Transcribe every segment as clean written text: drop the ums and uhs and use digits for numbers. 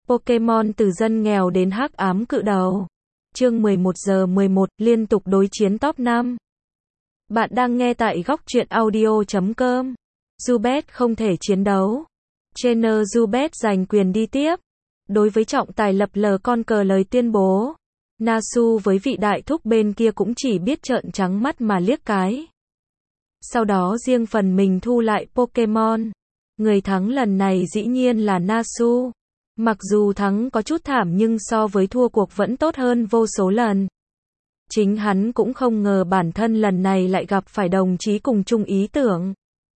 Pokémon từ dân nghèo đến hắc ám cự đầu. Chương 11:11, liên tục đối chiến top 5. Bạn đang nghe tại góc truyện audio.com. Zubat không thể chiến đấu. Trainer Zubat giành quyền đi tiếp. Đối với trọng tài lập lờ con cờ lời tuyên bố. Nasu với vị đại thúc bên kia cũng chỉ biết trợn trắng mắt mà liếc cái. Sau đó riêng phần mình thu lại Pokémon. Người thắng lần này dĩ nhiên là Nasu. Mặc dù thắng có chút thảm nhưng so với thua cuộc vẫn tốt hơn vô số lần. Chính hắn cũng không ngờ bản thân lần này lại gặp phải đồng chí cùng chung ý tưởng.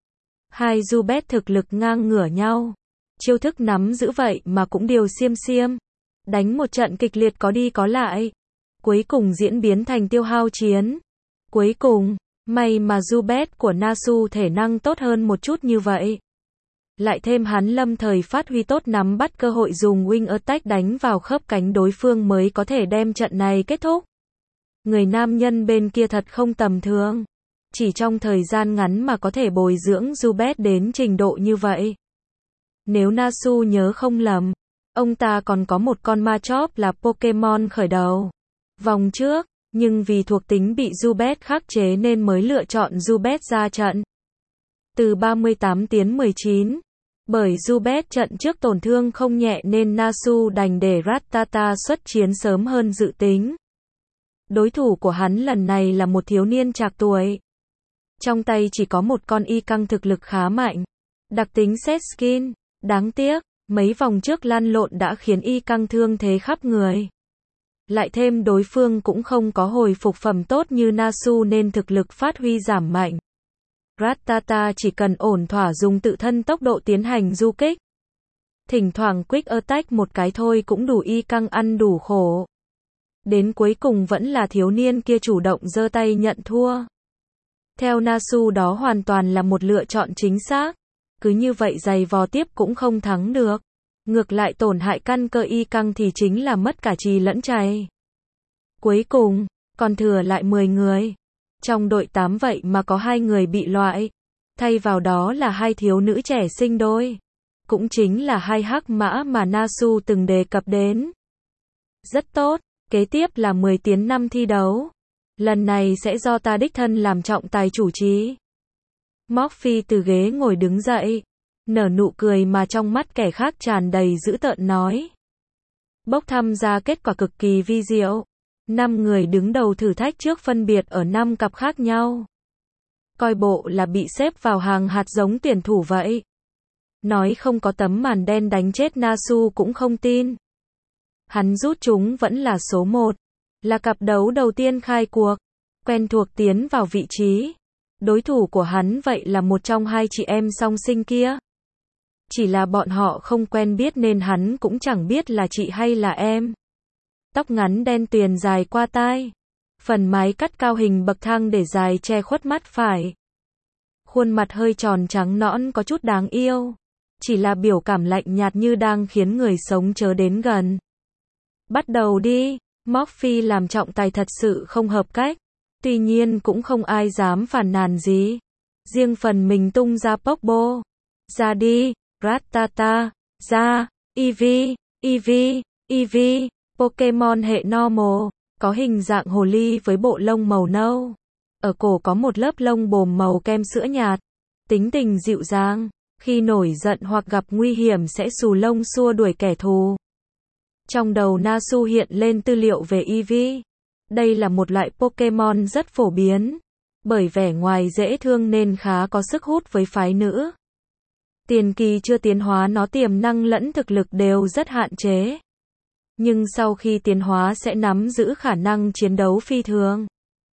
Hai Zubat thực lực ngang ngửa nhau. Chiêu thức nắm giữ vậy mà cũng đều xiêm xiêm. Đánh một trận kịch liệt có đi có lại. Cuối cùng diễn biến thành tiêu hao chiến. Cuối cùng, may mà Zubat của Nasu thể năng tốt hơn một chút như vậy. Lại thêm hắn lâm thời phát huy tốt nắm bắt cơ hội dùng Wing Attack đánh vào khớp cánh đối phương mới có thể đem trận này kết thúc. Người nam nhân bên kia thật không tầm thường. Chỉ trong thời gian ngắn mà có thể bồi dưỡng Zubat đến trình độ như vậy. Nếu Nasu nhớ không lầm, ông ta còn có một con Machop là Pokémon khởi đầu. Vòng trước, nhưng vì thuộc tính bị Zubat khắc chế nên mới lựa chọn Zubat ra trận. Từ 38 tiến 19. Bởi Zubat trận trước tổn thương không nhẹ nên Nasu đành để Rattata xuất chiến sớm hơn dự tính. Đối thủ của hắn lần này là một thiếu niên trạc tuổi. Trong tay chỉ có một con y căng thực lực khá mạnh. Đặc tính set skin. Đáng tiếc, mấy vòng trước lăn lộn đã khiến y căng thương thế khắp người. Lại thêm đối phương cũng không có hồi phục phẩm tốt như Nasu nên thực lực phát huy giảm mạnh. Rattata chỉ cần ổn thỏa dùng tự thân tốc độ tiến hành du kích. Thỉnh thoảng Quick Attack một cái thôi cũng đủ y căng ăn đủ khổ. Đến cuối cùng vẫn là thiếu niên kia chủ động giơ tay nhận thua. Theo Nasu đó hoàn toàn là một lựa chọn chính xác. Cứ như vậy giày vò tiếp cũng không thắng được. Ngược lại tổn hại căn cơ y căng thì chính là mất cả trì lẫn chày. Cuối cùng, còn thừa lại 10 người. Trong đội 8 vậy mà có 2 người bị loại. Thay vào đó là 2 thiếu nữ trẻ sinh đôi. Cũng chính là 2 hắc mã mà Nasu từng đề cập đến. Rất tốt, kế tiếp là 10 tiến 5 thi đấu. Lần này sẽ do ta đích thân làm trọng tài chủ trì. Morphe từ ghế ngồi đứng dậy. Nở nụ cười mà trong mắt kẻ khác tràn đầy dữ tợn nói. Bốc thăm ra kết quả cực kỳ vi diệu. 5 người đứng đầu thử thách trước phân biệt ở 5 cặp khác nhau. Coi bộ là bị xếp vào hàng hạt giống tuyển thủ vậy. Nói không có tấm màn đen đánh chết Nasu cũng không tin. Hắn rút chúng vẫn là số 1. Là cặp đấu đầu tiên khai cuộc. Quen thuộc tiến vào vị trí. Đối thủ của hắn vậy là một trong 2 chị em song sinh kia. Chỉ là bọn họ không quen biết nên hắn cũng chẳng biết là chị hay là em. Tóc ngắn đen tuyền dài qua tai. Phần mái cắt cao hình bậc thang để dài che khuất mắt phải. Khuôn mặt hơi tròn trắng nõn có chút đáng yêu. Chỉ là biểu cảm lạnh nhạt như đang khiến người sống chớ đến gần. Bắt đầu đi. Morphe làm trọng tài thật sự không hợp cách. Tuy nhiên cũng không ai dám phàn nàn gì. Riêng phần mình tung ra Pokeball. Ra đi, Rattata, ra, Eevee, Eevee, Eevee, Pokemon hệ normal, có hình dạng hồ ly với bộ lông màu nâu. Ở cổ có một lớp lông bồm màu kem sữa nhạt. Tính tình dịu dàng, khi nổi giận hoặc gặp nguy hiểm sẽ xù lông xua đuổi kẻ thù. Trong đầu Nasu hiện lên tư liệu về Eevee. Đây là một loại Pokemon rất phổ biến. Bởi vẻ ngoài dễ thương nên khá có sức hút với phái nữ. Tiền kỳ chưa tiến hóa nó tiềm năng lẫn thực lực đều rất hạn chế. Nhưng sau khi tiến hóa sẽ nắm giữ khả năng chiến đấu phi thường.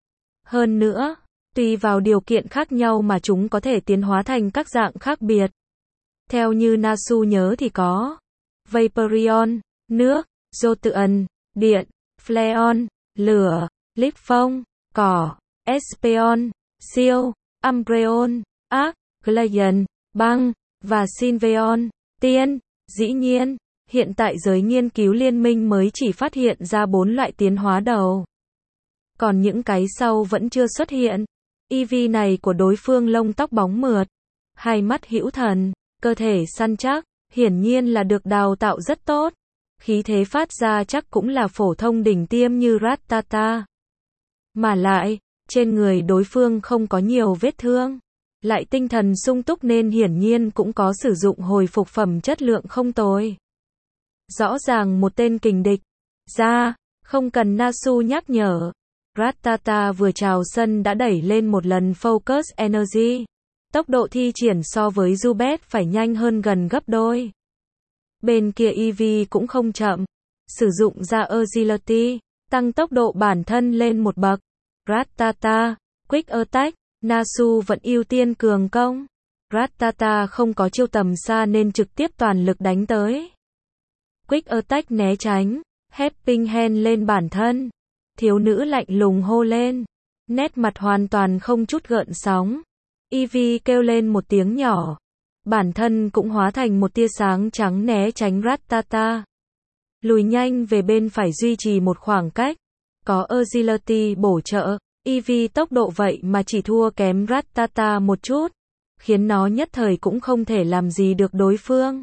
Hơn nữa, tùy vào điều kiện khác nhau mà chúng có thể tiến hóa thành các dạng khác biệt. Theo như Nasu nhớ thì có Vaporeon, nước, Jolteon, điện, Flareon, lửa, Leaf phong, cỏ, Espeon, siêu, Umbreon, Arc, Glaceon, băng, và Sylveon, tiên. Dĩ nhiên, hiện tại giới nghiên cứu liên minh mới chỉ phát hiện ra 4 loại tiến hóa đầu. Còn những cái sau vẫn chưa xuất hiện. Eevee này của đối phương lông tóc bóng mượt, hai mắt hữu thần, cơ thể săn chắc, hiển nhiên là được đào tạo rất tốt. khí thế phát ra chắc cũng là phổ thông đỉnh tiêm như Rattata. Mà lại, trên người đối phương không có nhiều vết thương, lại tinh thần sung túc nên hiển nhiên cũng có sử dụng hồi phục phẩm chất lượng không tồi. Rõ ràng một tên kình địch. Ra, không cần Nasu nhắc nhở. Rattata vừa chào sân đã đẩy lên một lần Focus Energy. Tốc độ thi triển so với Zubat phải nhanh hơn gần gấp đôi. Bên kia Eevee cũng không chậm. Sử dụng ra Agility, tăng tốc độ bản thân lên một bậc. Rattata, Quick Attack, Nasu vẫn ưu tiên cường công. Rattata không có chiêu tầm xa nên trực tiếp toàn lực đánh tới. Quick Attack né tránh, Helping Hand lên bản thân. Thiếu nữ lạnh lùng hô lên. Nét mặt hoàn toàn không chút gợn sóng. Eevee kêu lên một tiếng nhỏ. Bản thân cũng hóa thành một tia sáng trắng né tránh Rattata. Lùi nhanh về bên phải duy trì một khoảng cách. Có Agility bổ trợ, Eevee tốc độ vậy mà chỉ thua kém Rattata một chút, khiến nó nhất thời cũng không thể làm gì được đối phương.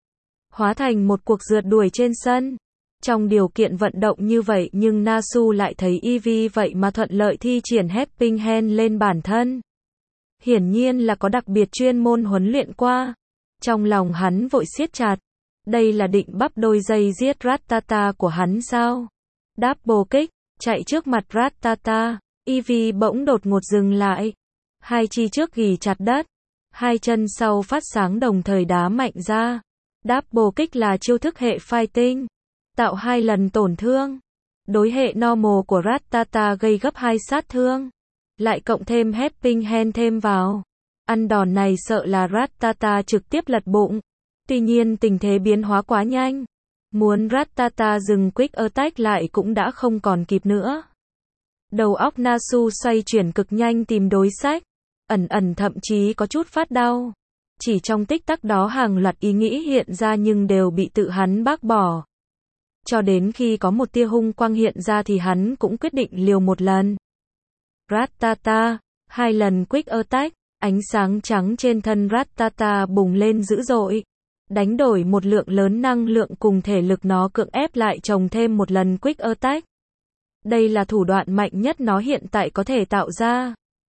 Hóa thành một cuộc rượt đuổi trên sân. Trong điều kiện vận động như vậy nhưng Nasu lại thấy Eevee vậy mà thuận lợi thi triển Helping Hand lên bản thân. Hiển nhiên là có đặc biệt chuyên môn huấn luyện qua. Trong lòng hắn vội siết chặt. Đây là định bắp đôi dây giết Rattata của hắn sao? Double Kick, chạy trước mặt Rattata. Eevee bỗng đột ngột dừng lại. Hai chi trước ghì chặt đất. Hai chân sau phát sáng đồng thời đá mạnh ra. Double Kick là chiêu thức hệ fighting. Tạo 2 lần tổn thương. Đối hệ normal của Rattata gây gấp 2 sát thương. Lại cộng thêm Helping Hand thêm vào. Ăn đòn này sợ là Rattata trực tiếp lật bụng. Tuy nhiên tình thế biến hóa quá nhanh. Muốn Rattata dừng Quick Attack lại cũng đã không còn kịp nữa. Đầu óc Nasu xoay chuyển cực nhanh tìm đối sách. Ẩn thậm chí có chút phát đau. Chỉ trong tích tắc đó hàng loạt ý nghĩ hiện ra nhưng đều bị tự hắn bác bỏ. Cho đến khi có một tia hung quang hiện ra thì hắn cũng quyết định liều một lần. Rattata, 2 lần Quick Attack, ánh sáng trắng trên thân Rattata bùng lên dữ dội. Đánh đổi một lượng lớn năng lượng cùng thể lực nó cưỡng ép lại trồng thêm một lần Quick Attack. Đây là thủ đoạn mạnh nhất nó hiện tại có thể tạo ra.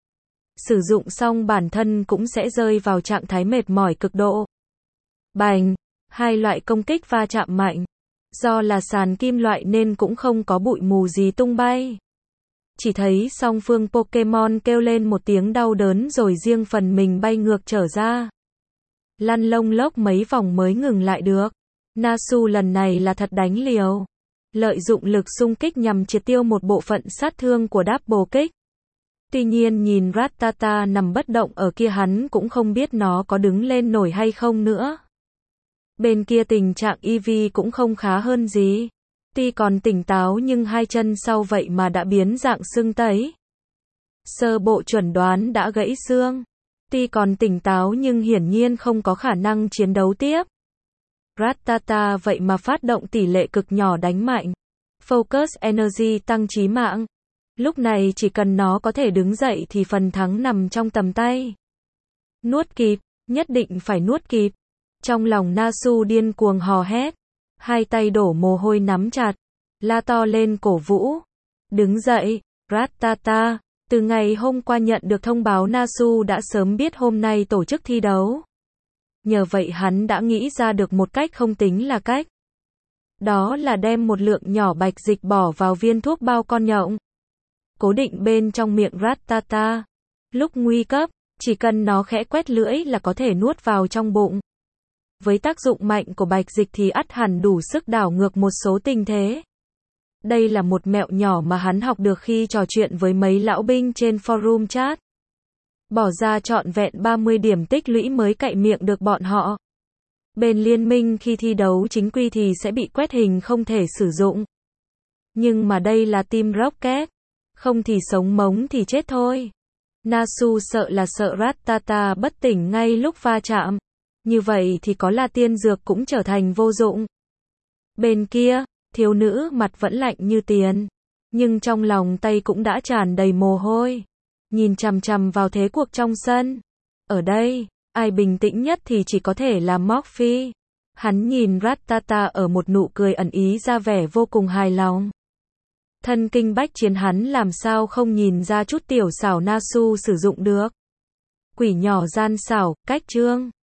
Sử dụng xong bản thân cũng sẽ rơi vào trạng thái mệt mỏi cực độ. Bành, 2 loại công kích va chạm mạnh. Do là sàn kim loại nên cũng không có bụi mù gì tung bay. Chỉ thấy song phương Pokemon kêu lên một tiếng đau đớn rồi riêng phần mình bay ngược trở ra. Lăn lông lốc mấy vòng mới ngừng lại được. Nasu lần này là thật đánh liều. Lợi dụng lực xung kích nhằm triệt tiêu một bộ phận sát thương của Double Kick. Tuy nhiên nhìn Rattata nằm bất động ở kia hắn cũng không biết nó có đứng lên nổi hay không nữa. Bên kia tình trạng Eevee cũng không khá hơn gì. Tuy còn tỉnh táo nhưng hai chân sau vậy mà đã biến dạng sưng tấy. Sơ bộ chuẩn đoán đã gãy xương. Tuy còn tỉnh táo nhưng hiển nhiên không có khả năng chiến đấu tiếp. Rattata vậy mà phát động tỷ lệ cực nhỏ đánh mạnh. Focus Energy tăng chí mạng. Lúc này chỉ cần nó có thể đứng dậy thì phần thắng nằm trong tầm tay. Nuốt kịp, nhất định phải nuốt kịp. Trong lòng Nasu điên cuồng hò hét. Hai tay đổ mồ hôi nắm chặt. La to lên cổ vũ. Đứng dậy, Rattata. Từ ngày hôm qua nhận được thông báo Nasu đã sớm biết hôm nay tổ chức thi đấu. Nhờ vậy hắn đã nghĩ ra được một cách không tính là cách. Đó là đem một lượng nhỏ bạch dịch bỏ vào viên thuốc bao con nhộng. Cố định bên trong miệng Rattata. Lúc nguy cấp, chỉ cần nó khẽ quét lưỡi là có thể nuốt vào trong bụng. Với tác dụng mạnh của bạch dịch thì ắt hẳn đủ sức đảo ngược một số tình thế. Đây là một mẹo nhỏ mà hắn học được khi trò chuyện với mấy lão binh trên forum chat. Bỏ ra trọn vẹn 30 điểm tích lũy mới cậy miệng được bọn họ. Bên liên minh khi thi đấu chính quy thì sẽ bị quét hình không thể sử dụng. Nhưng mà đây là Team Rocket. Không thì sống mống thì chết thôi. Nasu sợ là sợ Rattata bất tỉnh ngay lúc va chạm. Như vậy thì có là tiên dược cũng trở thành vô dụng. Bên kia, thiếu nữ mặt vẫn lạnh như tiền. Nhưng trong lòng tay cũng đã tràn đầy mồ hôi. Nhìn chằm chằm vào thế cuộc trong sân. Ở đây, ai bình tĩnh nhất thì chỉ có thể là Morphe. Hắn nhìn Rattata ở một nụ cười ẩn ý ra vẻ vô cùng hài lòng. Thân kinh bách chiến hắn làm sao không nhìn ra chút tiểu xảo Nasu sử dụng được. Quỷ nhỏ gian xảo, cách trương.